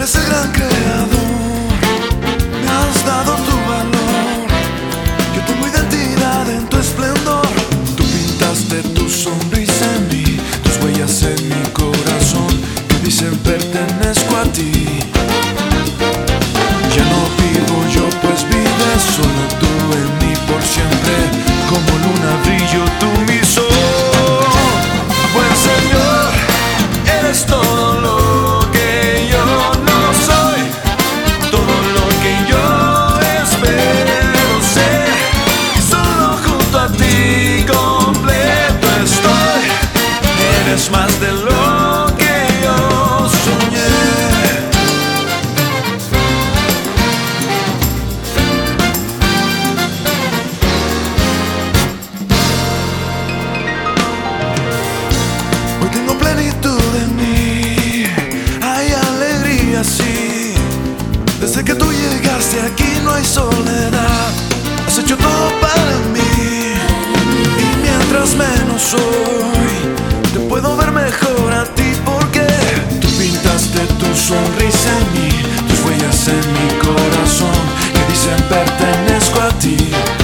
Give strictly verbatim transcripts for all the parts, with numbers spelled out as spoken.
eres el gran creador, me has dado tu valor. Yo tengo identidad en tu esplendor. Tú pintaste tu sonrisa en mí, tus huellas en mi corazón que dicen pertenezco a ti. Ya no vivo yo, pues vives solo tú en mí por siempre. Como luna brillo tú mi sol. Buen Señor, eres todo lo que yo no soy, todo lo que yo espero ser. Solo junto a ti completo estoy. Eres más de lo que yo soñé. Hoy tengo plenitud en mí, hay alegría, sí. Desde que tú llegaste aquí no hay soledad, has hecho todo para mí. Y mientras menos soy, te puedo ver mejor a ti porque tú pintaste tu sonrisa en mí, tus huellas en mi corazón que dicen pertenezco a ti.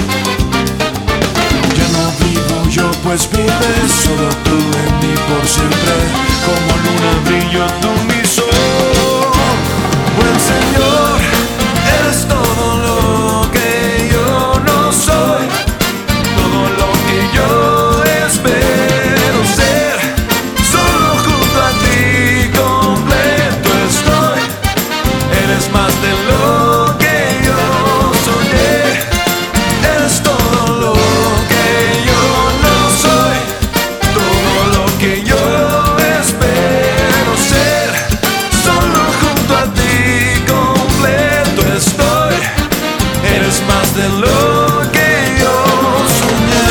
Ya no vivo yo, pues vives solo tú en mí por siempre. Como luna brillo tú mi sol. Buen Señor, eres todo lo que yo no soy, todo lo que yo espero ser. Solo junto a ti completo estoy. Eres más de lo que yo soñé. Eres todo lo que yo no soy, todo lo que yo espero ser. Solo junto a ti completo estoy. Eres más de lo que yo soñé.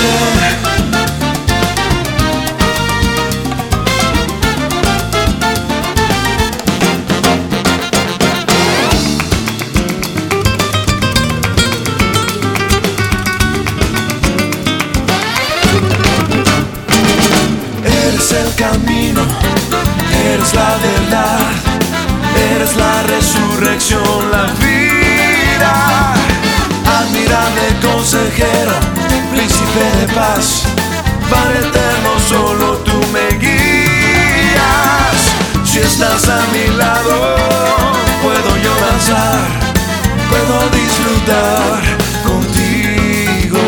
Eres el camino, eres la verdad, eres la resurrección, la vida. Admirable consejero, príncipe de paz, Padre eterno, solo tú me guías. Si estás a mi lado, puedo yo danzar, puedo disfrutar contigo.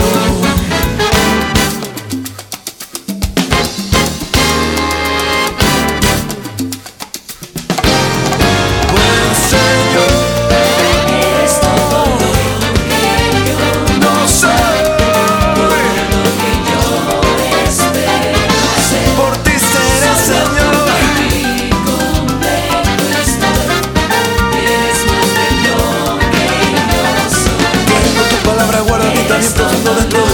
Buen Señor, Eres todo lo que yo no soy, que yo espero ser. por ti seré Señor. Y completo estoy. Eres más de lo que yo soy. Tengo tu palabra guardadita bien profundo dentro de